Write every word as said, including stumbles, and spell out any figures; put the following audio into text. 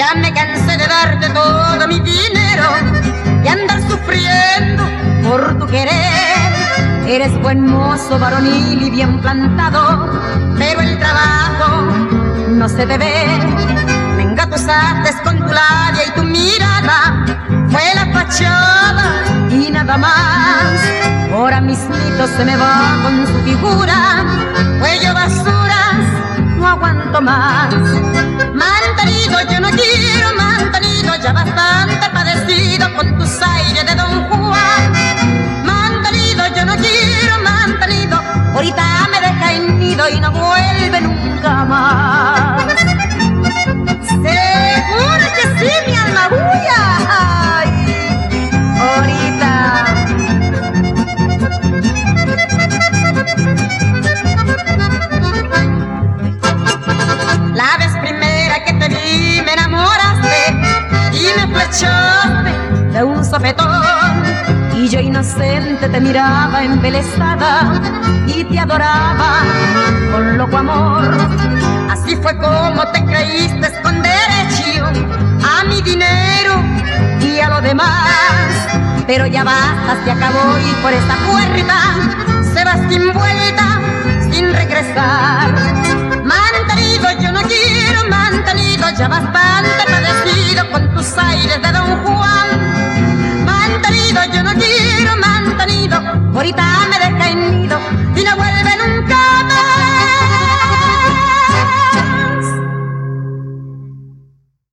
Ya me cansé de darte todo mi dinero y andar sufriendo por tu querer. Eres buen mozo, varonil y bien plantado, pero el trabajo no se te ve. Me engatusaste con tu labia y tu mirada, fue la fachada y nada más. Ahora mismito se me va con su figura, cuello basuras, no aguanto más. Mantenido, yo no quiero mantenido, ya bastante padecido con tus aires de Don Juan. Mantenido, yo no quiero mantenido, ahorita me deja en nido y no vuelve nunca más. Seguro que sí, mi alma bulla. Ay, ahorita. La vez primera que te vi me enamoraste y me flechaste de un sopetón, y yo inocente te miraba embelesada y te adoraba con loco amor. Así fue como te creíste con derecho a mi dinero y a lo demás. Pero ya basta, se acabó y por esta puerta se va sin vuelta, sin regresar. Mantenido, yo no quiero mantenido, ya bastante padecido con tus aires de Don Juan. Mantenido, yo no quiero mantenido, ahorita me deja en nido y no vuelve